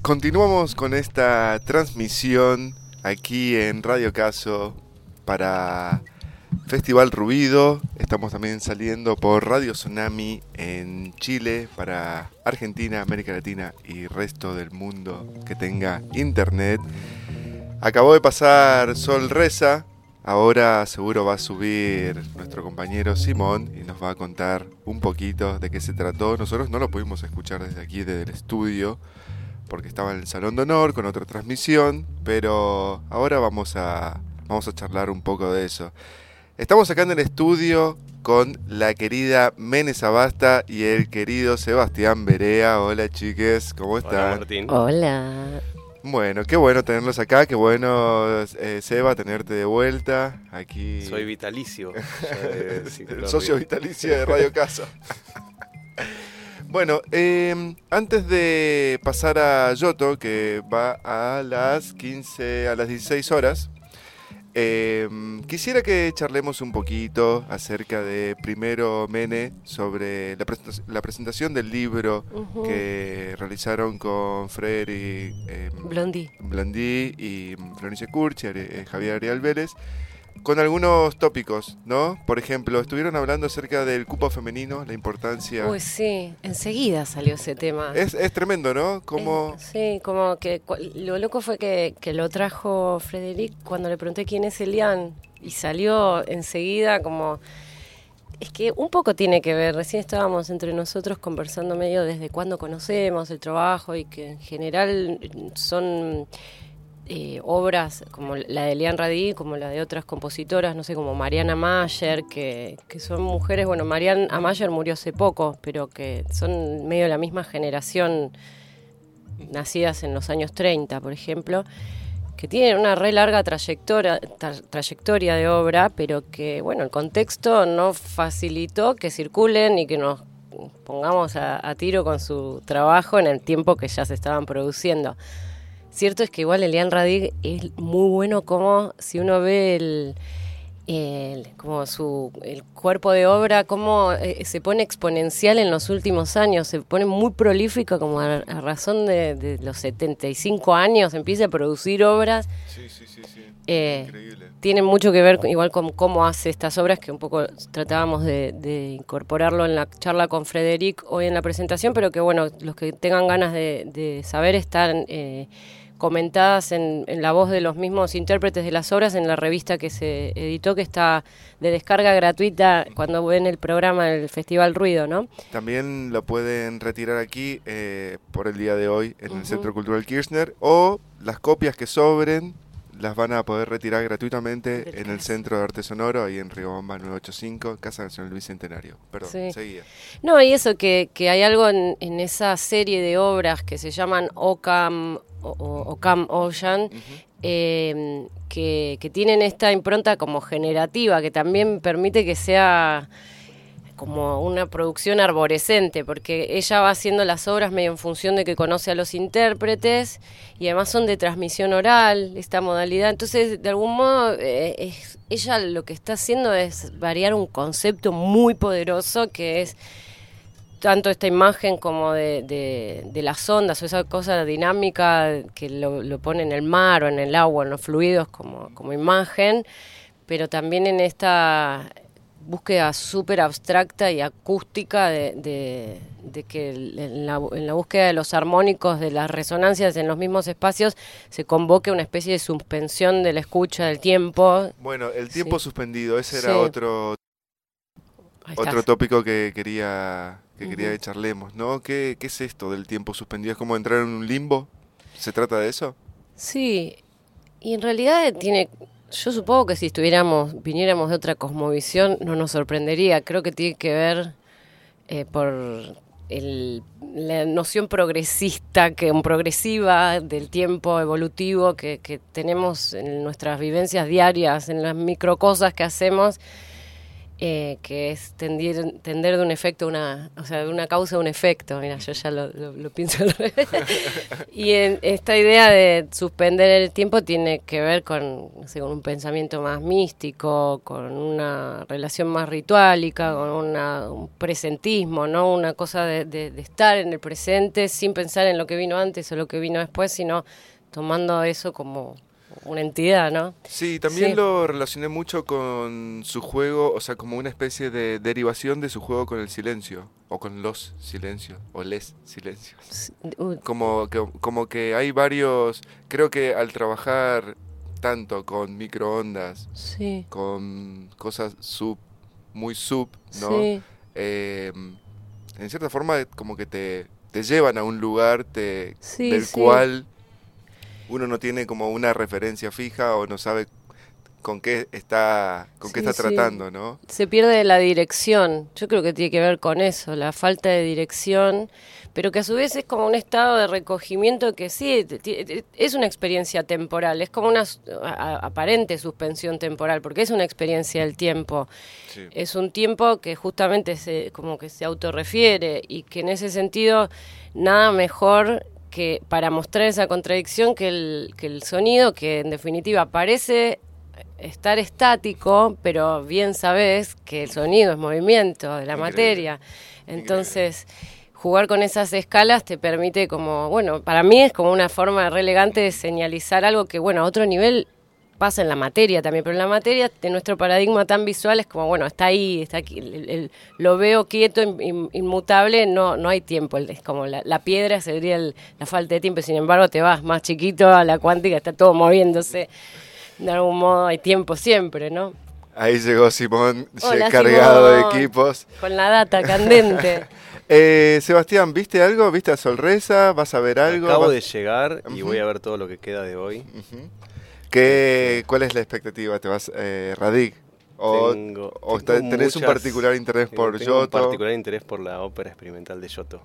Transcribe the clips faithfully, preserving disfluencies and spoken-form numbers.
Continuamos con esta transmisión aquí en Radio Caso para Festival Ruido. Estamos también saliendo por Radio Tsunami en Chile para Argentina, América Latina y resto del mundo que tenga internet. Acabó de pasar Sol Reza. Ahora seguro va a subir nuestro compañero Simón y nos va a contar un poquito de qué se trató. Nosotros no lo pudimos escuchar desde aquí, desde el estudio, porque estaba en el Salón de Honor con otra transmisión, pero ahora vamos a, vamos a charlar un poco de eso. Estamos acá en el estudio con la querida Mene Sabasta y el querido Sebastián Berea. Hola, chiques, ¿cómo están? Hola, Martín. Hola. Bueno, qué bueno tenerlos acá, qué bueno, eh, Seba, tenerte de vuelta aquí. Soy vitalicio. El socio vitalicio de Radio Caso. Bueno, eh, antes de pasar a Yoto, que va a las quince, a las dieciséis horas, eh, quisiera que charlemos un poquito acerca de, primero, Mene, sobre la, presenta- la presentación del libro uh-huh. que realizaron con Frederick eh, Blondí. Blondí y Florencia Kurch y eh, Javier Ariel Vélez, con algunos tópicos, ¿no? Por ejemplo, estuvieron hablando acerca del cupo femenino, la importancia... Uy, sí, enseguida salió ese tema. Es, es tremendo, ¿no? Como... Es, sí, como que lo loco fue que, que lo trajo Frederick cuando le pregunté quién es Elian y salió enseguida como... Es que un poco tiene que ver, recién estábamos entre nosotros conversando medio desde cuándo conocemos el trabajo y que en general son... Eh, obras como la de Elian Radí, como la de otras compositoras, no sé, como Mariana Mayer, que, que son mujeres, bueno, Mariana Mayer murió hace poco, pero que son medio de la misma generación, nacidas en los años treinta, por ejemplo, que tienen una re larga trayectoria, tra- trayectoria de obra, pero que, bueno, el contexto no facilitó que circulen y que nos pongamos a, a tiro con su trabajo en el tiempo que ya se estaban produciendo. Cierto es que igual Elian Radí es muy bueno, como si uno ve el, el, como su, el cuerpo de obra, cómo eh, se pone exponencial en los últimos años, se pone muy prolífico, como a, a razón de, de los setenta y cinco años, empieza a producir obras. Sí, sí, sí, sí. Eh, Increíble. Tiene mucho que ver igual con cómo hace estas obras, que un poco tratábamos de, de incorporarlo en la charla con Frederick hoy en la presentación, pero que bueno, los que tengan ganas de, de saber están... Eh, comentadas en, en la voz de los mismos intérpretes de las obras en la revista que se editó, que está de descarga gratuita cuando ven el programa del Festival Ruido, ¿no? También lo pueden retirar aquí eh, por el día de hoy en uh-huh. el Centro Cultural Kirchner, o las copias que sobren las van a poder retirar gratuitamente en el Centro de Arte Sonoro, ahí en Riobamba novecientos ochenta y cinco, Casa Nacional Bicentenario. Perdón, sí. Seguía. No, y eso, que, que hay algo en, en esa serie de obras que se llaman Ocam o, o Ocam Ocean, uh-huh. eh, que, que tienen esta impronta como generativa, que también permite que sea como una producción arborescente, porque ella va haciendo las obras medio en función de que conoce a los intérpretes y además son de transmisión oral, esta modalidad. Entonces, de algún modo, eh, es, ella lo que está haciendo es variar un concepto muy poderoso que es tanto esta imagen como de, de, de las ondas, o esa cosa dinámica que lo, lo pone en el mar o en el agua, en los fluidos como, como imagen, pero también en esta búsqueda súper abstracta y acústica de, de, de que en la, en la búsqueda de los armónicos, de las resonancias en los mismos espacios, se convoque una especie de suspensión de la escucha del tiempo. Bueno, el tiempo sí. suspendido, ese era sí. otro otro tópico que quería que uh-huh. quería que charlemos, ¿no? ¿Qué, ¿Qué es esto del tiempo suspendido? ¿Es como entrar en un limbo? ¿Se trata de eso? Sí, y en realidad tiene... Yo supongo que si estuviéramos, viniéramos de otra cosmovisión, no nos sorprendería. Creo que tiene que ver eh, por el, la noción progresista, que progresiva del tiempo evolutivo que, que tenemos en nuestras vivencias diarias, en las microcosas que hacemos. eh, que es tendir, tender de un efecto a una, o sea, de una causa a un efecto. Mira, yo ya lo, lo, lo pienso al revés. Y en esta idea de suspender el tiempo tiene que ver con, no sé, con un pensamiento más místico, con una relación más rituálica, con una, un presentismo, ¿no? Una cosa de, de, de estar en el presente sin pensar en lo que vino antes o lo que vino después, sino tomando eso como una entidad, ¿no? Sí, también Sí. lo relacioné mucho con su juego, o sea, como una especie de derivación de su juego con el silencio, o con los silencios, o les silencios. Uh, Como que, como que hay varios, creo que al trabajar tanto con microondas, sí, con cosas sub, muy sub, ¿no? sí, Eh, en cierta forma como que te, te llevan a un lugar te, sí, del sí. cual uno no tiene como una referencia fija o no sabe con qué está, con qué Sí, está sí. tratando, ¿no? Se pierde la dirección. Yo creo que tiene que ver con eso, la falta de dirección, pero que a su vez es como un estado de recogimiento que sí, t- t- es una experiencia temporal, es como una s- a- aparente suspensión temporal, porque es una experiencia del tiempo. Sí. Es un tiempo que justamente se, como que se autorrefiere y que en ese sentido nada mejor que para mostrar esa contradicción que el, que el sonido, que en definitiva parece estar estático, pero bien sabes que el sonido es movimiento de la Increíble. materia. Entonces, jugar con esas escalas te permite como, bueno, para mí es como una forma re elegante de señalizar algo que, bueno, a otro nivel pasa en la materia también, pero en la materia de nuestro paradigma tan visual es como, bueno, está ahí, está aquí, el, el, lo veo quieto, in, inmutable, no no hay tiempo, es como la, la piedra sería el, la falta de tiempo, sin embargo te vas más chiquito a la cuántica, está todo moviéndose, de algún modo hay tiempo siempre, ¿no? Ahí llegó Simón, Hola, cargado Simón, de equipos. con la data candente. eh, Sebastián, ¿viste algo? ¿Viste a Solreza? ¿Vas a ver algo? Acabo ¿Vas... de llegar y uh-huh. voy a ver todo lo que queda de hoy. Uh-huh. ¿Qué, ¿Cuál es la expectativa? ¿Te vas eh, Radic? ¿O, tengo, o tengo está, tenés muchas, un particular interés por tengo Giotto? un particular interés por la ópera experimental de Giotto.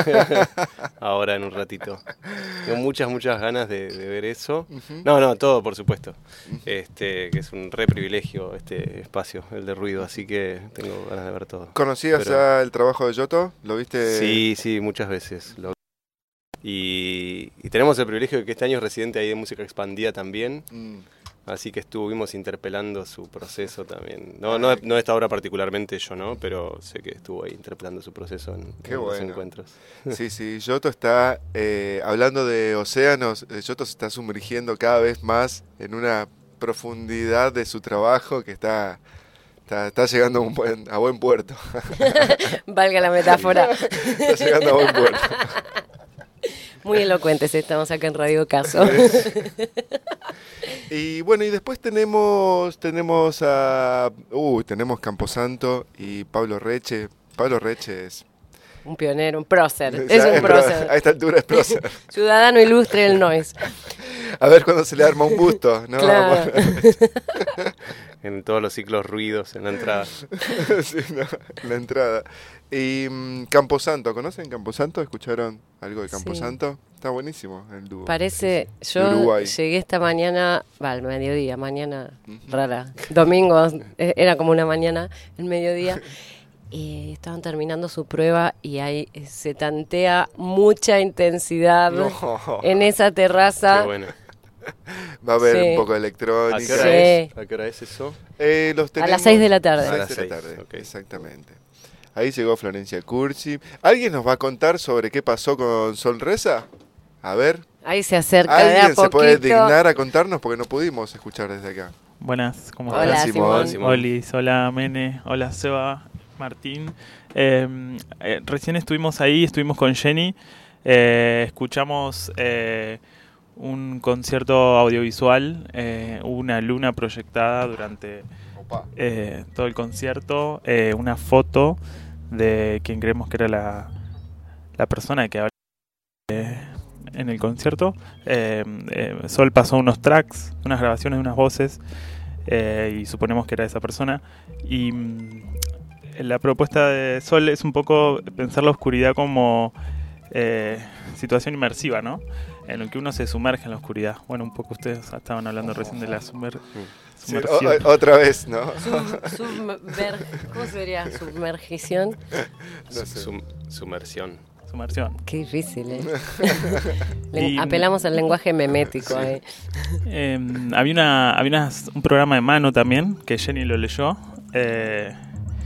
Ahora en un ratito. Tengo muchas, muchas ganas de, de ver eso. Uh-huh. No, no, todo por supuesto. Uh-huh. Este, que es un re privilegio este espacio, el de ruido, así que tengo ganas de ver todo. ¿Conocías Pero... ya el trabajo de Giotto? ¿Lo viste? Sí, sí, muchas veces. Lo... Y, y tenemos el privilegio de que este año es residente ahí de música expandida también. Mm. Así que estuvimos interpelando su proceso también. No, no, no esta obra particularmente yo, ¿no? Pero sé que estuvo ahí interpelando su proceso en, Qué en bueno. los encuentros. Sí, sí, Giotto está, eh, hablando de océanos, Giotto se está sumergiendo cada vez más en una profundidad de su trabajo que está, está, está llegando a, un buen, a buen puerto. Valga la metáfora. Está llegando a buen puerto. Muy elocuentes estamos acá en Radio Caso. Y bueno, y después tenemos tenemos a uh, tenemos Camposanto y Pablo Reche. Pablo Reche es un pionero, un prócer. Es un es prócer. A esta altura es prócer. Ciudadano ilustre del noise. A ver cuándo se le arma un busto, ¿no? Claro. En todos los ciclos ruidos en la entrada. Sí, no, en la entrada. Y um, Camposanto, ¿conocen Camposanto? ¿Escucharon algo de Camposanto? Sí. Está buenísimo el dúo. Parece, sí, yo llegué esta mañana, va, al mediodía, mañana uh-huh. rara, domingo, era como una mañana, el mediodía, y estaban terminando su prueba y ahí se tantea mucha intensidad no. en esa terraza. Qué bueno. Va a haber sí. un poco de electrónica. ¿A qué hora, sí. es? ¿A qué hora es eso? Eh, los a las seis de la tarde. A las seis de la tarde, okay. Exactamente. Ahí llegó Florencia Curci. ¿Alguien nos va a contar sobre qué pasó con Solreza? A ver. Ahí se acerca ¿Alguien de a poquito? se puede dignar a contarnos? Porque no pudimos escuchar desde acá. Buenas, ¿cómo estás? Hola, Simón. Simón. Olis, hola, Mene. Hola, Seba, Martín. Eh, eh, recién estuvimos ahí, estuvimos con Jenny. Eh, escuchamos eh, un concierto audiovisual, eh, una luna proyectada durante eh, todo el concierto, eh, una foto de quien creemos que era la, la persona que hablaba eh, en el concierto. Eh, eh, Sol pasó unos tracks, unas grabaciones de unas voces eh, y suponemos que era esa persona. Y mm, la propuesta de Sol es un poco pensar la oscuridad como eh, situación inmersiva, ¿no? en el que uno se sumerge en la oscuridad. Bueno, un poco ustedes estaban hablando recién de la sumer, Sí, sumersión. o- otra vez, ¿no? Sub- submer- ¿Cómo sería? Submergición. No sé. Sum- sumersión. Sumersión. Qué difícil, ¿eh? Le- Y- Apelamos al lenguaje memético ahí. Eh, había una, había unas- un programa de mano también, que Jenny lo leyó. eh,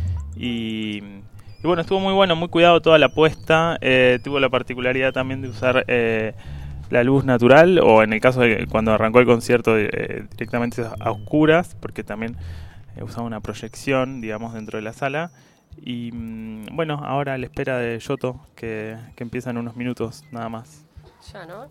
y, y bueno, estuvo muy bueno, muy cuidado toda la puesta. Eh, tuvo la particularidad también de usar eh, la luz natural, o en el caso de cuando arrancó el concierto, eh, directamente a oscuras, porque también eh, usaba una proyección, digamos, dentro de la sala. Y mm, bueno, ahora a la espera de Yoto, que, que empieza en unos minutos nada más. Ya, ¿no?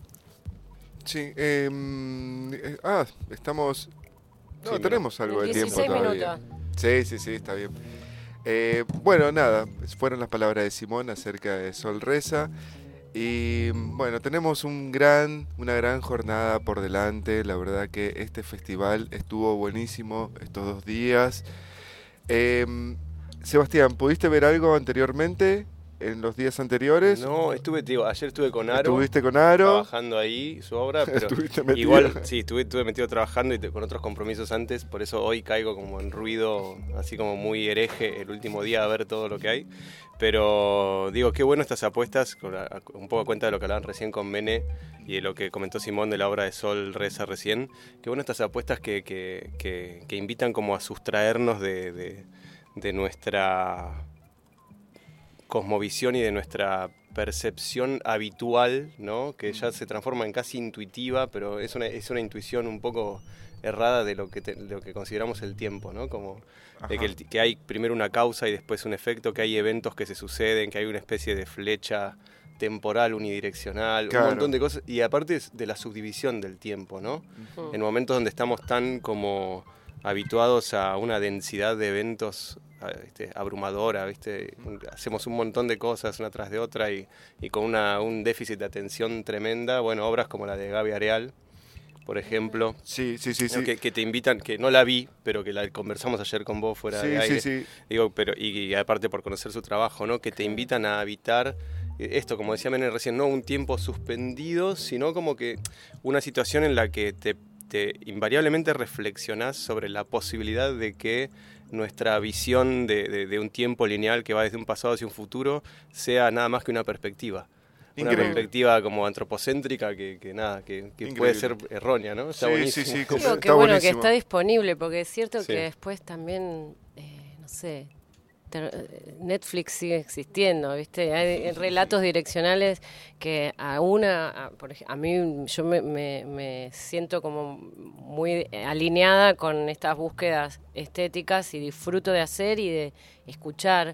Sí, eh, eh, ah, estamos... No, Sí, tenemos algo de tiempo dieciséis todavía. minutos. Sí, sí, sí, está bien. Eh, bueno, nada, fueron las palabras de Simón acerca de Sol Reza. Y bueno, tenemos un gran, una gran jornada por delante. La verdad que este festival estuvo buenísimo estos dos días. Eh, Sebastián, ¿pudiste ver algo anteriormente, en los días anteriores? No, estuve, te digo, ayer estuve con Aro. ¿Estuviste con Aro? Trabajando ahí su obra, pero ¿Estuviste metido? igual, sí, estuve, estuve metido trabajando y te- con otros compromisos antes, por eso hoy caigo como en ruido, así como muy hereje el último día a ver todo lo que hay. Pero digo, qué bueno estas apuestas, con la- un poco a cuenta de lo que hablaban recién con Mene y de lo que comentó Simón de la obra de Sol Reza recién. Qué bueno estas apuestas que, que, que, que invitan como a sustraernos de, de, de nuestra cosmovisión y de nuestra percepción habitual, ¿no? Que ya se transforma en casi intuitiva, pero es una, es una intuición un poco errada de lo que, te- lo que consideramos el tiempo, ¿no? Como de que, el- que hay primero una causa y después un efecto, que hay eventos que se suceden, que hay una especie de flecha temporal unidireccional, Claro. un montón de cosas, y aparte es de la subdivisión del tiempo, ¿no? Mm. En momentos donde estamos tan como habituados a una densidad de eventos a- ¿viste? abrumadora, ¿viste? Un- hacemos un montón de cosas una tras de otra y, y con una, un déficit de atención tremenda. Bueno, obras como la de Gaby Areal, por ejemplo, Sí, sí, sí, sí. que, que te invitan, que no la vi, pero que la conversamos ayer con vos fuera Sí, de aire. sí, sí. Digo, pero y, y aparte por conocer su trabajo, ¿no? Que te invitan a habitar eh, esto, como decía Menem recién, no un tiempo suspendido, sino como que una situación en la que te, te invariablemente reflexionás sobre la posibilidad de que nuestra visión de, de- de un tiempo lineal que va desde un pasado hacia un futuro sea nada más que una perspectiva. Una Increíble. perspectiva como antropocéntrica que, que nada, que, que Increíble. puede ser errónea, ¿no? Está Sí, buenísimo. sí, sí, Digo, Está qué bueno que buenísimo. está disponible, porque es cierto Sí. que después también, eh, no sé, ter- eh, Netflix sigue existiendo, ¿viste? Hay relatos direccionales que a una, a, por ej- a mí yo me, me- me siento como muy alineada con estas búsquedas estéticas y disfruto de hacer y de escuchar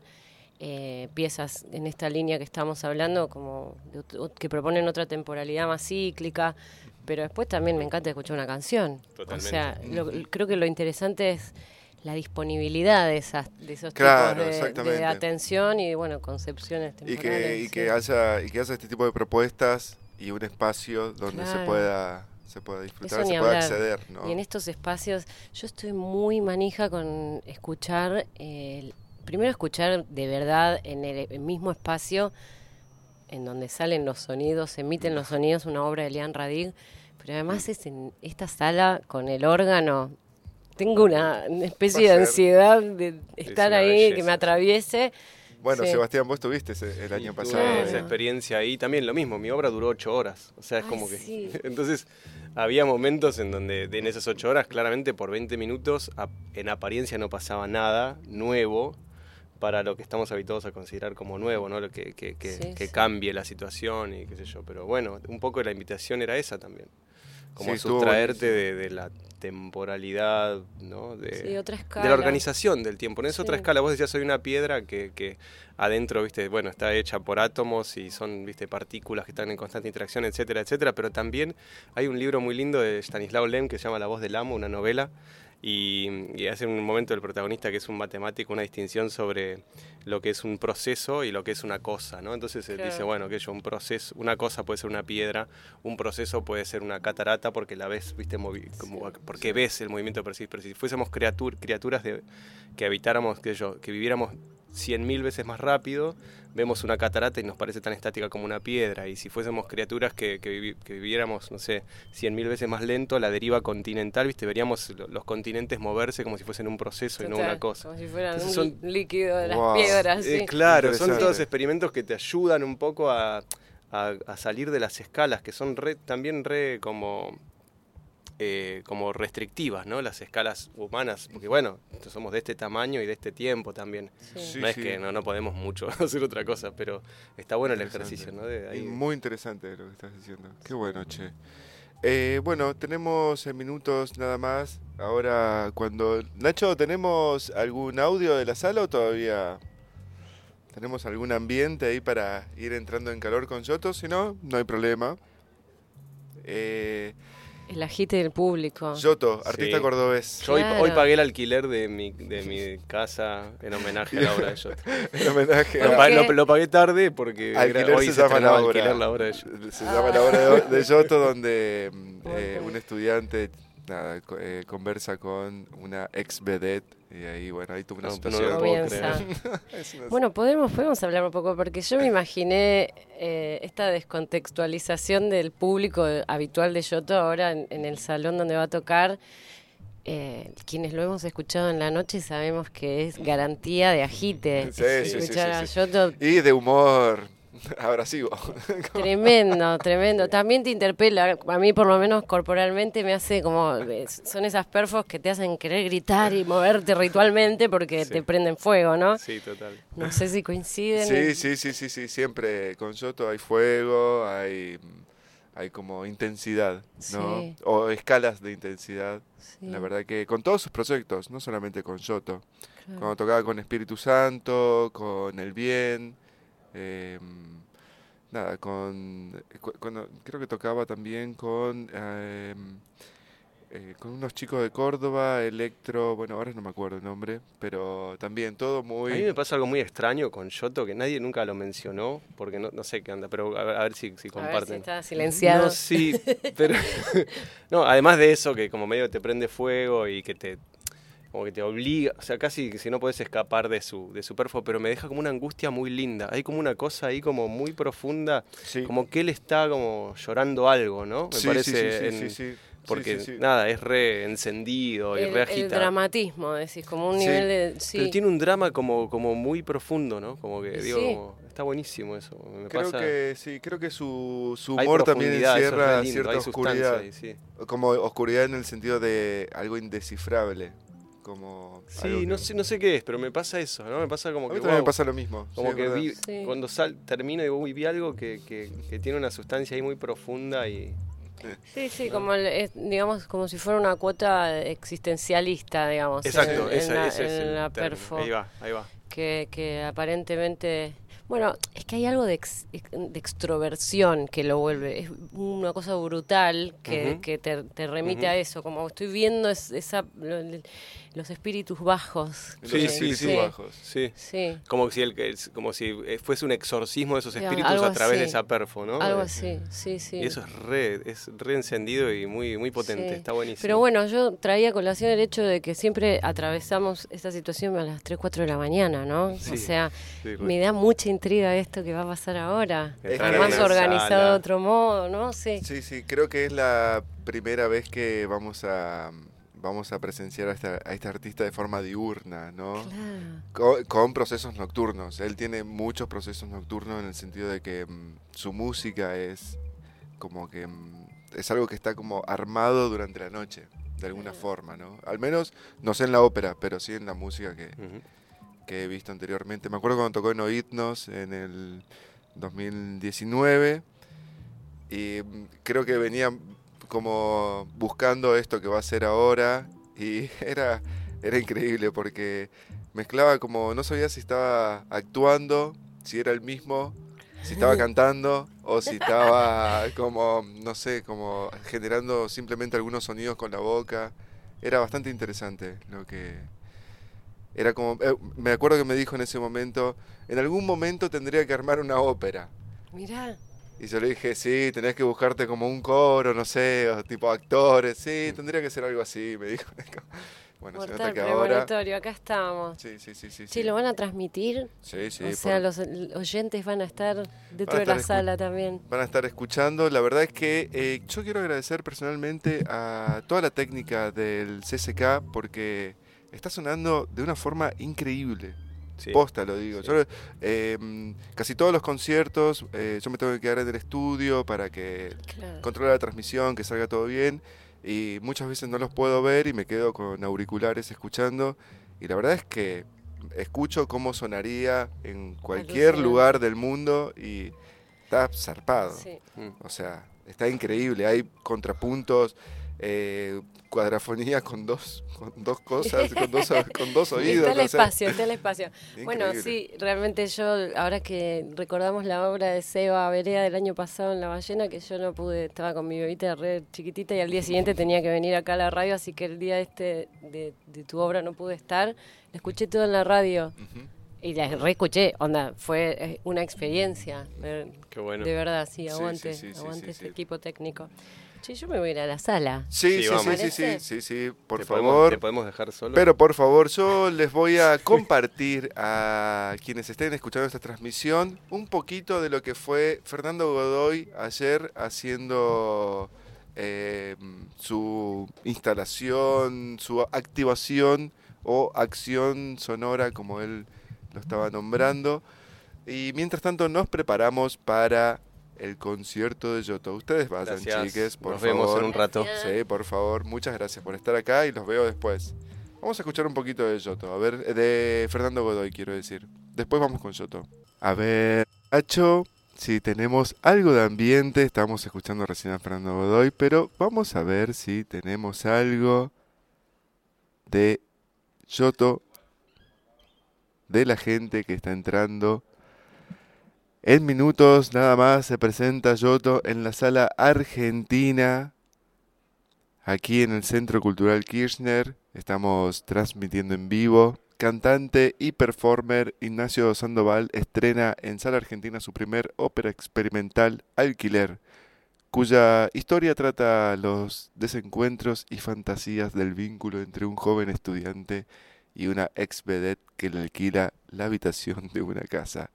eh, piezas en esta línea que estamos hablando, como de ot- que proponen otra temporalidad más cíclica, pero después también me encanta escuchar una canción. Totalmente. O sea, lo- creo que lo interesante es la disponibilidad de esas de esos Claro, tipos de, exactamente. de atención y bueno, concepciones Y temporales. que, y sí. que haya y que haya este tipo de propuestas y un espacio donde se Claro. pueda se pueda disfrutar, Eso se ni pueda hablar. acceder, ¿no? Y en estos espacios, yo estoy muy manija con escuchar, eh, primero escuchar de verdad en el, el mismo espacio en donde salen los sonidos, se emiten los sonidos, una obra de Lian Radig, pero además es en esta sala con el órgano. Tengo una, una especie Va a de ser- ansiedad de estar una ahí, belleza. que me atraviese. Bueno, Sí. Sebastián, vos tuviste ese- el año Tuve pasado. Claro. esa experiencia ahí también lo mismo, mi obra duró ocho horas, o sea, es Ay, como que... sí. Entonces, había momentos en donde de- en esas ocho horas, claramente por veinte minutos, a- en apariencia no pasaba nada nuevo para lo que estamos habituados a considerar como nuevo, ¿no? Lo que, que, que, Sí, que sí. cambie la situación y qué sé yo, pero bueno, un poco la invitación era esa también, como Sí, estuvo sustraerte buenísimo. de, de la temporalidad, ¿no? De, Sí, otra de escala. la organización del tiempo. No es otra Sí. escala. Vos decías, soy una piedra que, que adentro, viste, bueno, está hecha por átomos y son, viste, partículas que están en constante interacción, etcétera, etcétera. Pero también hay un libro muy lindo de Stanislaw Lem que se llama La voz del amo, una novela. Y, y hace un momento el protagonista, que es un matemático, una distinción sobre lo que es un proceso y lo que es una cosa, ¿no? Entonces él Claro. dice, bueno, que yo un proceso, una cosa puede ser una piedra, un proceso puede ser una catarata porque la ves, viste, movi- como, porque ves el movimiento, pero si, pero si fuésemos criatur- criaturas de, que habitáramos, que yo, que viviéramos cien mil veces más rápido, vemos una catarata y nos parece tan estática como una piedra. Y si fuésemos criaturas que, que, vivi, que viviéramos, no sé, cien mil veces más lento, la deriva continental, ¿viste? Veríamos lo, los continentes moverse como si fuesen un proceso Total, y no una cosa. Como si fueran Entonces un son, líquido de las wow. piedras. Eh, sí. claro, son todos experimentos que te ayudan un poco a, a, a salir de las escalas, que son re, también re como... Eh, como restrictivas, ¿no? Las escalas humanas, porque bueno, somos de este tamaño y de este tiempo también. Sí. Sí, no es sí. que no, no podemos mucho hacer otra cosa, pero está bueno el ejercicio, ¿no? De ahí... Muy interesante lo que estás diciendo. Qué bueno, che. Eh, bueno, tenemos minutos nada más. Ahora, cuando... Nacho, ¿tenemos algún audio de la sala o todavía tenemos algún ambiente ahí para ir entrando en calor con Yoto? Si no, no hay problema. Eh... El agite del público. Yoto, artista sí. cordobés. Yo claro. hoy, hoy pagué el alquiler de mi, de mi casa en homenaje a la obra de Yoto. En homenaje Lo, a... pa lo, lo pagué tarde porque Alquiler hoy se, se, llama la obra. alquiler la obra de Yoto. Se llama la obra de, de Yoto, donde eh, un estudiante nada, eh, conversa con una ex vedette. Y ahí, bueno, ahí tuvo una No, situación. no lo puedo creer. Bueno, podemos, podemos hablar un poco, porque yo me imaginé eh, esta descontextualización del público habitual de Yoto ahora en, en el salón donde va a tocar. Eh, quienes lo hemos escuchado en la noche sabemos que es garantía de agite. Sí, sí, escuchar sí, sí, a Yoto. Y de humor abrasivo. Tremendo, tremendo. También te interpela, a mí por lo menos corporalmente me hace como, son esas perfos que te hacen querer gritar y moverte ritualmente porque sí. te prenden fuego, ¿no? Sí, total. No sé si coinciden. Sí, sí, sí, sí, sí, siempre con Yoto hay fuego, hay, hay como intensidad, ¿no? Sí. O escalas de intensidad. Sí. La verdad que con todos sus proyectos, no solamente con Yoto. Claro. Cuando tocaba con Espíritu Santo, con El Bien, eh, nada, con cu cuando creo que tocaba también con eh, eh, con unos chicos de Córdoba, Electro, bueno, ahora no me acuerdo el nombre, pero también todo muy... A mí me pasa algo muy extraño con Yoto, que nadie nunca lo mencionó, porque no, no sé qué anda, pero a ver, a ver si, si comparten. A ver si está silenciado. No, sí, pero... no, además de eso, que como medio te prende fuego y que te... como que te obliga, o sea, casi que si no puedes escapar de su, de su perfo, pero me deja como una angustia muy linda. Hay como una cosa ahí como muy profunda, Sí. como que él está como llorando algo, ¿no? Me Sí, parece, sí, sí, en- sí, sí. porque Sí, sí, sí. nada, es re encendido y El, re el agita. dramatismo, decís, como un Sí. nivel de... Sí. Pero tiene un drama como, como muy profundo, ¿no? Como que, Sí. digo, como- está buenísimo eso. Me Creo pasa, que sí, creo que su, su hay humor también profundidad, eso es encierra re lindo, cierta hay sustancia oscuridad. ahí, sí. Como oscuridad en el sentido de algo indescifrable. Como algo Sí, no que- sé, no sé qué es, pero me pasa eso, ¿no? Me pasa como A mí que, también me wow, pasa lo mismo. como sí, es que verdad. vi, Sí. cuando sal, termino y digo, uy, vi algo que, que, que tiene una sustancia ahí muy profunda y... Sí, sí, como el- es, digamos, como si fuera una cuota existencialista, digamos. Exacto, en, en ese, la, ese es en el la término. perfo. Ahí va, ahí va. Que, que aparentemente... Bueno, es que hay algo de, ex- de extroversión que lo vuelve. Es una cosa brutal que, Ujú. que te, te remite Ujú. a eso. Como estoy viendo es- esa, lo- los espíritus bajos. Los Sí, sí, espíritus sí. bajos. Sí. Sí, Como si, el, que- como si eh, fuese un exorcismo de esos Ya, espíritus algo a través de así. esa perfo, ¿no? algo Eh, así, sí, sí. Y eso es re, es re encendido y muy, muy potente, Sí. está buenísimo. Pero bueno, yo traía a colación el hecho de que siempre atravesamos esta situación a las tres, cuatro de la mañana, ¿no? Sí. O sea, Sí, re. me da mucha intriga esto que va a pasar ahora. Entrar en Más una organizado sala. de otro modo, ¿no? Sí. Sí, sí, creo que es la primera vez que vamos a vamos a presenciar a esta, a este artista de forma diurna, ¿no? Claro. Con, con procesos nocturnos. Él tiene muchos procesos nocturnos en el sentido de que mm, su música es como que mm, es algo que está como armado durante la noche, de alguna forma, ¿no? Al menos, no sé en la ópera, pero sí en la música que, Ujú. que he visto anteriormente. Me acuerdo cuando tocó en Oídnos en el dos mil diecinueve y mm, creo que venía como buscando esto que va a hacer ahora y era, era increíble porque mezclaba como, no sabía si estaba actuando, si era el mismo, si estaba cantando o si estaba como, no sé, como generando simplemente algunos sonidos con la boca. Era bastante interesante lo que... Era como, eh, me acuerdo que me dijo en ese momento, en algún momento tendría que armar una ópera. Mirá. Y yo le dije, sí, tenés que buscarte como un coro, no sé, o tipo actores, sí, tendría que ser algo así, me dijo. Bueno, se Mortal nota que ahora... premonitorio, acá estamos. Sí, sí, sí, sí. Sí, sí. ¿lo van a transmitir? Sí, sí. O sea, por- los oyentes van a estar dentro Van a de la estar escu- sala también. Van a estar escuchando. La verdad es que eh, yo quiero agradecer personalmente a toda la técnica del C S K porque está sonando de una forma increíble. Sí. Posta, lo digo. Sí. Yo, eh, casi todos los conciertos, eh, yo me tengo que quedar en el estudio para que Claro. controle la transmisión, que salga todo bien. Y muchas veces no los puedo ver y me quedo con auriculares escuchando. Y la verdad es que escucho cómo sonaría en cualquier Alucinante. lugar del mundo y está zarpado. Sí. Mm. O sea, está increíble. Hay contrapuntos, eh, cuadrafonía con dos, con dos cosas, con dos, con dos oídos. Está el o sea, espacio, está el espacio. Bueno, increíble. sí, realmente yo, ahora que recordamos la obra de Seba Berea del año pasado en La Ballena, que yo no pude, estaba con mi bebita re chiquitita y al día siguiente tenía que venir acá a la radio, así que el día este de, de tu obra no pude estar, la escuché todo en la radio. Ujú. Y la reescuché, onda, fue eh, una experiencia. eh, Qué bueno. De verdad, sí, Sí, aguante, sí, sí, sí, aguante sí, este sí. equipo técnico. Che, yo me voy a ir a la sala. Sí, Sí, sí, vamos. sí, sí, sí, ¿Parece? sí, sí, por ¿Te podemos- favor. ¿Te podemos dejar solo? Pero por favor, yo les voy a compartir a quienes estén escuchando esta transmisión un poquito de lo que fue Fernando Godoy ayer haciendo eh, su instalación, su activación o acción sonora, como él lo estaba nombrando. Y mientras tanto nos preparamos para el concierto de Yoto. Ustedes vayan, Gracias. chiques, por Nos favor. vemos en un rato. Gracias. Sí, por favor, muchas gracias por estar acá y los veo después. Vamos a escuchar un poquito de Yoto, a ver, de Fernando Godoy, quiero decir. Después vamos con Yoto. A ver, Nacho, si tenemos algo de ambiente, estamos escuchando recién a Fernando Godoy, pero vamos a ver si tenemos algo de Yoto, de la gente que está entrando. En minutos nada más se presenta Yoto en la sala Argentina, aquí en el Centro Cultural Kirchner. Estamos transmitiendo en vivo. Cantante y performer Ignacio Sandoval estrena en sala Argentina su primer ópera experimental, Alquiler, cuya historia trata los desencuentros y fantasías del vínculo entre un joven estudiante y una ex vedette que le alquila la habitación de una casa.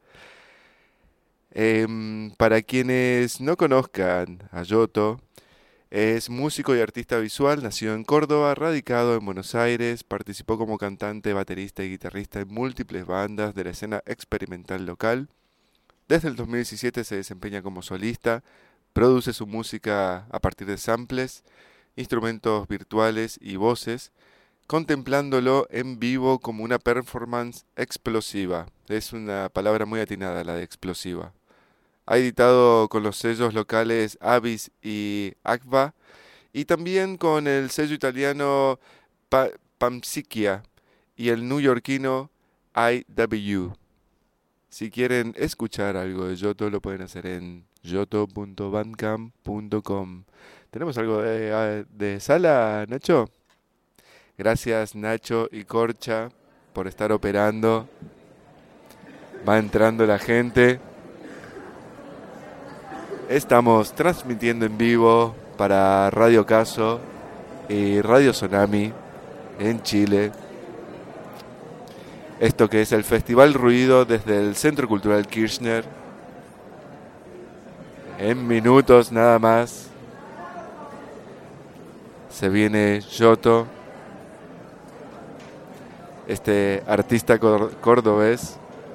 Em, para quienes no conozcan a Yoto, es músico y artista visual, nació en Córdoba, radicado en Buenos Aires, participó como cantante, baterista y guitarrista en múltiples bandas de la escena experimental local. Desde el dos mil diecisiete se desempeña como solista, produce su música a partir de samples, instrumentos virtuales y voces, contemplándolo en vivo como una performance explosiva. Es una palabra muy atinada la de explosiva. Ha editado con los sellos locales Avis y Agva y también con el sello italiano pa- Pamsichia y el neoyorquino I W. Si quieren escuchar algo de Yoto lo pueden hacer en yoto punto bandcamp punto com. ¿Tenemos algo de, de sala, Nacho? Gracias Nacho y Corcha por estar operando. Va entrando la gente. Estamos transmitiendo en vivo para Radio Caso y Radio Tsunami en Chile. Esto que es el Festival Ruido desde el Centro Cultural Kirchner. En minutos nada más se viene Yoto, este artista cor- cordobés.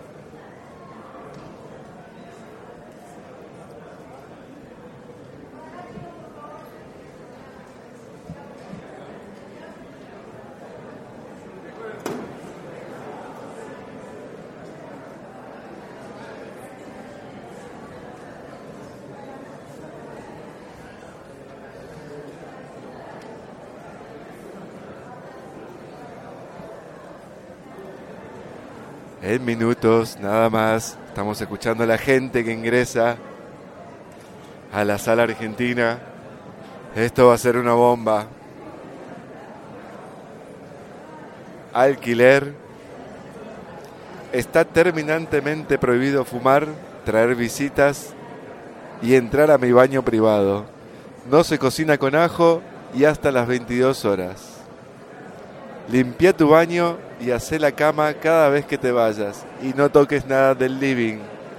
En minutos, nada más, estamos escuchando a la gente que ingresa a la sala argentina. Esto va a ser una bomba. Alquiler. Está terminantemente prohibido fumar, traer visitas y entrar a mi baño privado. No se cocina con ajo y hasta las veintidós horas. Limpia tu baño y hacé la cama cada vez que te vayas. Y no toques nada del living.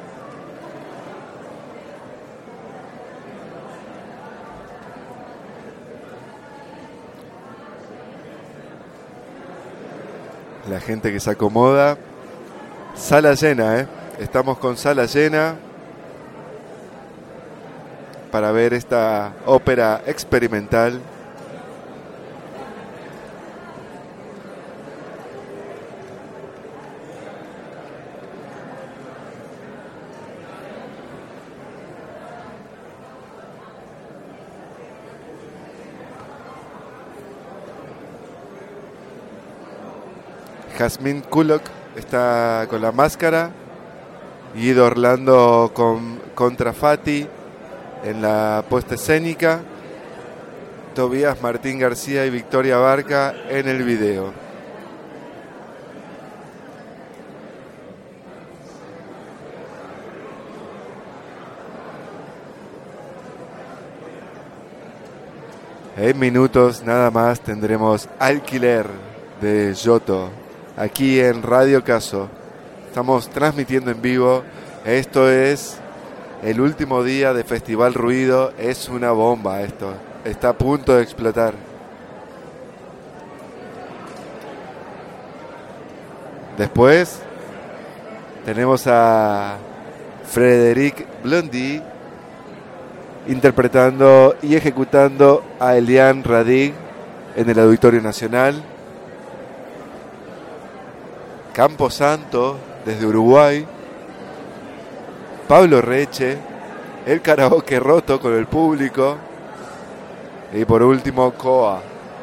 La gente que se acomoda. Sala llena, ¿eh? Estamos con sala llena para ver esta ópera experimental. Jasmine Kulok está con la máscara. Guido Orlando con contra Fati en la puesta escénica. Tobías Martín García y Victoria Barca en el video. En minutos nada más tendremos Alquiler de Yoto aquí en Radio Caso. Estamos transmitiendo en vivo. Esto es el último día de Festival Ruido. Es una bomba esto. Está a punto de explotar. Después tenemos a Frédéric Blondy interpretando y ejecutando a Eliane Radig en el Auditorio Nacional. Camposanto desde Uruguay. Pablo Reche, el karaoke roto con el público. Y por último, Coa.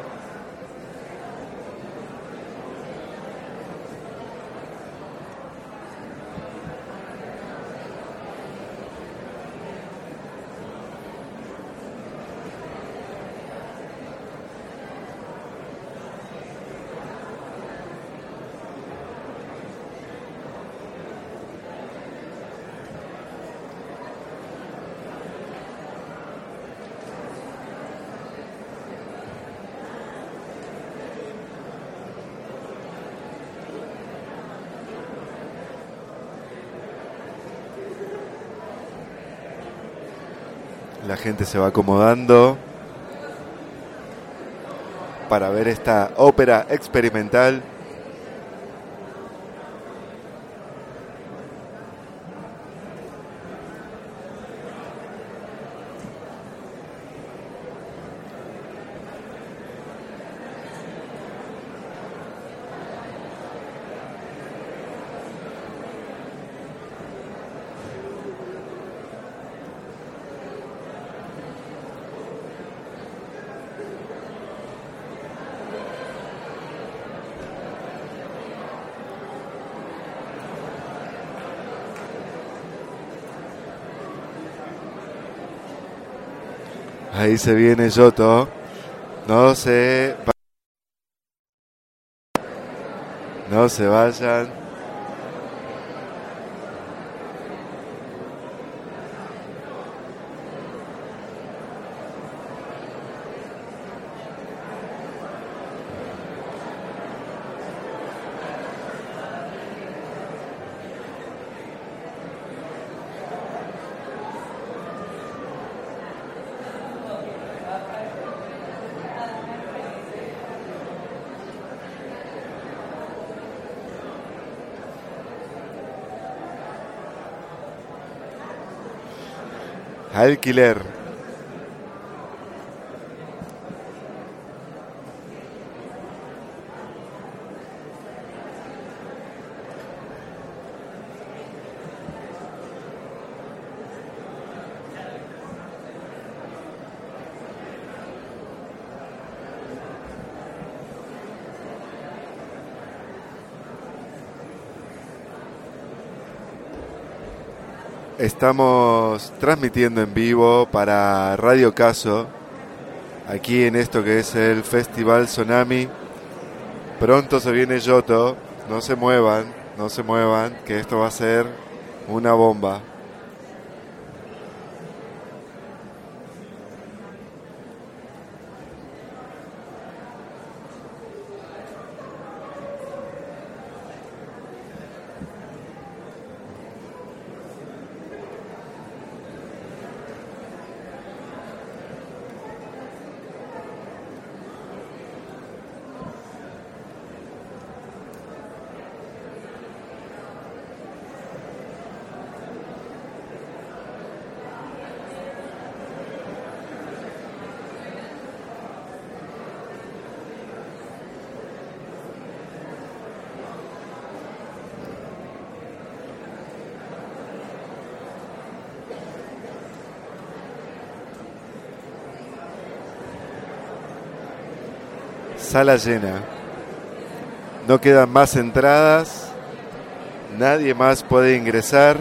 La gente se va acomodando para ver esta ópera experimental. Ahí se viene Yoto. No se va- no se vayan. Alquiler. Estamos transmitiendo en vivo para Radio Caso, aquí en esto que es el Festival Tsunami. Pronto se viene Yoto, no se muevan, no se muevan, que esto va a ser una bomba. sala llena. No quedan más entradas. Nadie más puede ingresar.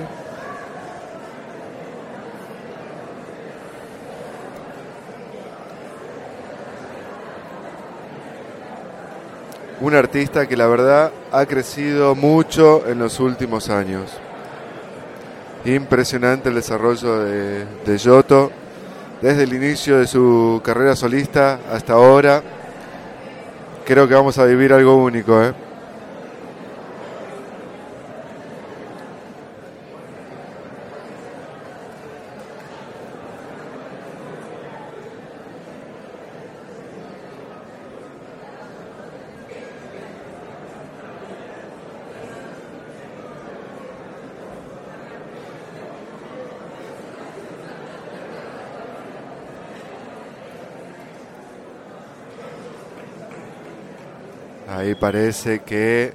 Un artista que la verdad ha crecido mucho en los últimos años. Impresionante el desarrollo de, de Yoto desde el inicio de su carrera solista hasta ahora. Creo que vamos a vivir algo único, ¿eh? Ahí parece que...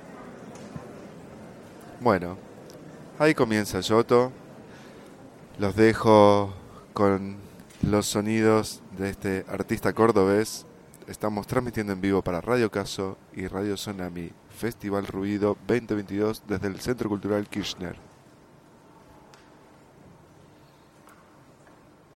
Bueno, ahí comienza Yoto. Los dejo con los sonidos de este artista cordobés. Estamos transmitiendo en vivo para Radio Caso y Radio Tsunami, Festival Ruido veinte veintidós desde el Centro Cultural Kirchner.